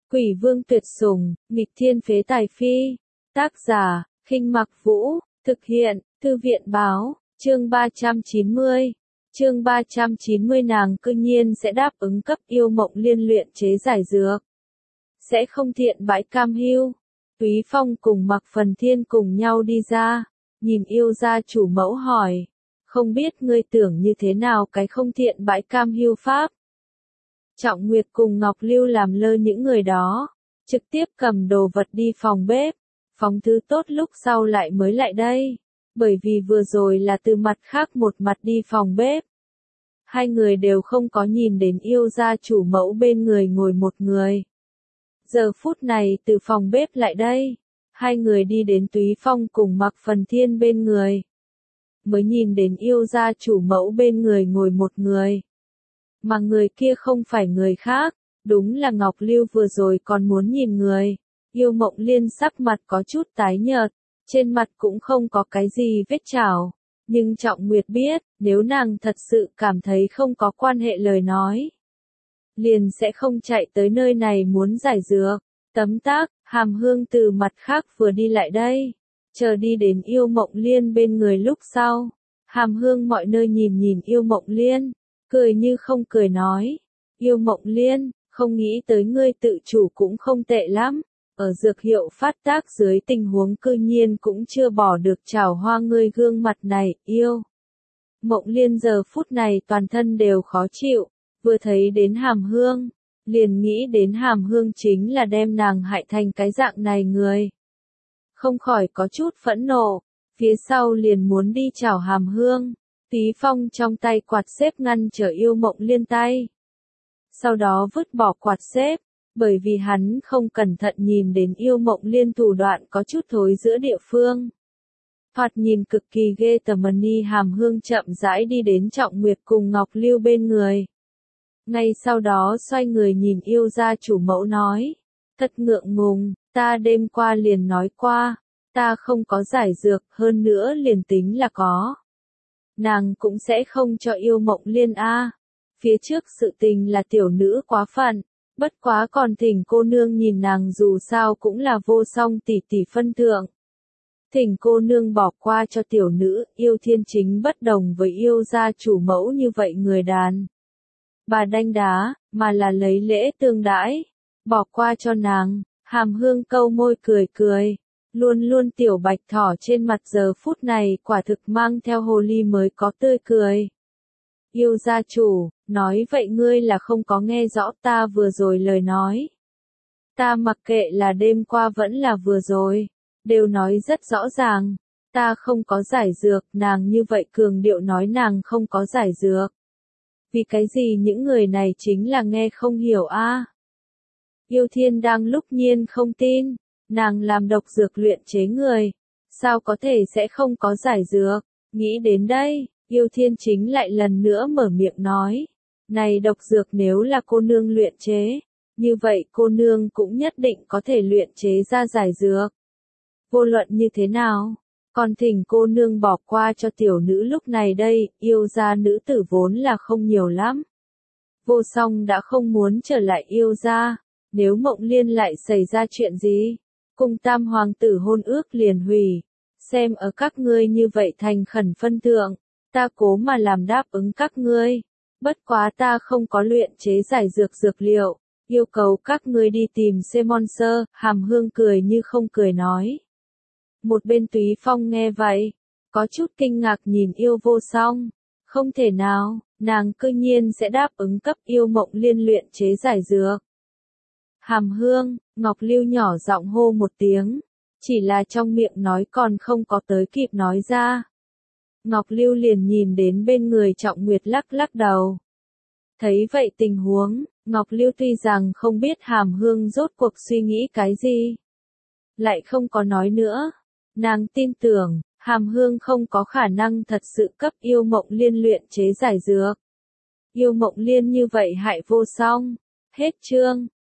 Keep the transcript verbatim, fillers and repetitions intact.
Quỷ vương tuyệt sủng, nghịch thiên phế tài phi. Tác giả, Khinh Mặc Vũ, thực hiện, Thư viện báo, chương ba trăm chín mươi. Chương ba trăm chín mươi nàng cư nhiên sẽ đáp ứng cấp Yêu Mộng Liên luyện chế giải dược. Sẽ không thiện bãi cam hưu. Túy Phong cùng Mạc Phần Thiên cùng nhau đi ra, nhìn Yêu gia chủ mẫu hỏi, không biết ngươi tưởng như thế nào cái không thiện bãi cam hưu pháp. Trọng Nguyệt cùng Ngọc Lưu làm lơ những người đó, trực tiếp cầm đồ vật đi phòng bếp, phóng thứ tốt lúc sau lại mới lại đây, bởi vì vừa rồi là từ mặt khác một mặt đi phòng bếp. Hai người đều không có nhìn đến Yêu gia chủ mẫu bên người ngồi một người. Giờ phút này từ phòng bếp lại đây, hai người đi đến Túy Phong cùng Mạc Phần Thiên bên người. Mới nhìn đến Yêu gia chủ mẫu bên người ngồi một người. Mà người kia không phải người khác, đúng là Ngọc Lưu vừa rồi còn muốn nhìn người. Yêu Mộng Liên sắc mặt có chút tái nhợt, trên mặt cũng không có cái gì vết chảo. Nhưng Trọng Nguyệt biết, nếu nàng thật sự cảm thấy không có quan hệ lời nói, liền sẽ không chạy tới nơi này muốn giải dược. Tấm tắc, Hàm Hương từ mặt khác vừa đi lại đây, chờ đi đến Yêu Mộng Liên bên người lúc sau. Hàm Hương mọi nơi nhìn nhìn Yêu Mộng Liên, cười như không cười nói, Yêu Mộng Liên, không nghĩ tới ngươi tự chủ cũng không tệ lắm, ở dược hiệu phát tác dưới tình huống cư nhiên cũng chưa bỏ được trào hoa ngươi gương mặt này. Yêu Mộng Liên giờ phút này toàn thân đều khó chịu, vừa thấy đến Hàm Hương, liền nghĩ đến Hàm Hương chính là đem nàng hại thành cái dạng này người. Không khỏi có chút phẫn nộ, phía sau liền muốn đi chào Hàm Hương. Túy Phong trong tay quạt xếp ngăn trở Yêu Mộng Liên tay. Sau đó vứt bỏ quạt xếp, bởi vì hắn không cẩn thận nhìn đến Yêu Mộng Liên thủ đoạn có chút thối giữa địa phương. Thoạt nhìn cực kỳ ghê tởm. Ni Hàm Hương chậm rãi đi đến Trọng Nguyệt cùng Ngọc Lưu bên người. Ngay sau đó xoay người nhìn Yêu gia chủ mẫu nói, thật ngượng ngùng, ta đêm qua liền nói qua, ta không có giải dược, hơn nữa liền tính là có, nàng cũng sẽ không cho Yêu Mộng Liên a. Phía trước sự tình là tiểu nữ quá phận, bất quá còn thỉnh cô nương nhìn nàng dù sao cũng là vô song tỷ tỷ phân thượng. Thỉnh cô nương bỏ qua cho tiểu nữ. Yêu Thiên chính bất đồng với Yêu gia chủ mẫu như vậy người đàn bà đanh đá, mà là lấy lễ tương đãi, bỏ qua cho nàng. Hàm Hương câu môi cười cười, luôn luôn tiểu bạch thỏ trên mặt giờ phút này quả thực mang theo hồ ly mới có tươi cười. Yêu gia chủ, nói vậy ngươi là không có nghe rõ ta vừa rồi lời nói. Ta mặc kệ là đêm qua vẫn là vừa rồi, đều nói rất rõ ràng, ta không có giải dược. Nàng như vậy cường điệu nói nàng không có giải dược. Vì cái gì những người này chính là nghe không hiểu a? À? Yêu Thiên đang lúc nhiên không tin, nàng làm độc dược luyện chế người, sao có thể sẽ không có giải dược. Nghĩ đến đây, Yêu Thiên chính lại lần nữa mở miệng nói, này độc dược nếu là cô nương luyện chế, như vậy cô nương cũng nhất định có thể luyện chế ra giải dược. Vô luận như thế nào, còn thỉnh cô nương bỏ qua cho tiểu nữ lúc này đây. Yêu gia nữ tử vốn là không nhiều lắm. Vô song đã không muốn trở lại Yêu gia, nếu Mộng Liên lại xảy ra chuyện gì, cùng tam hoàng tử hôn ước liền hủy. Xem ở các ngươi như vậy thành khẩn phân thượng, ta cố mà làm đáp ứng các ngươi. Bất quá ta không có luyện chế giải dược dược liệu, yêu cầu các ngươi đi tìm Semon Sơ. Hàm Hương cười như không cười nói. Một bên Túy Phong nghe vậy, có chút kinh ngạc nhìn Yêu Vô Song. Không thể nào, nàng cư nhiên sẽ đáp ứng cấp Yêu Mộng Liên luyện chế giải dược. Hàm Hương, Ngọc Lưu nhỏ giọng hô một tiếng, chỉ là trong miệng nói còn không có tới kịp nói ra. Ngọc Lưu liền nhìn đến bên người Trọng Nguyệt lắc lắc đầu. Thấy vậy tình huống, Ngọc Lưu tuy rằng không biết Hàm Hương rốt cuộc suy nghĩ cái gì, lại không có nói nữa. Nàng tin tưởng, Hàm Hương không có khả năng thật sự cấp Yêu Mộng Liên luyện chế giải dược. Yêu Mộng Liên như vậy hại vô song. Hết chương.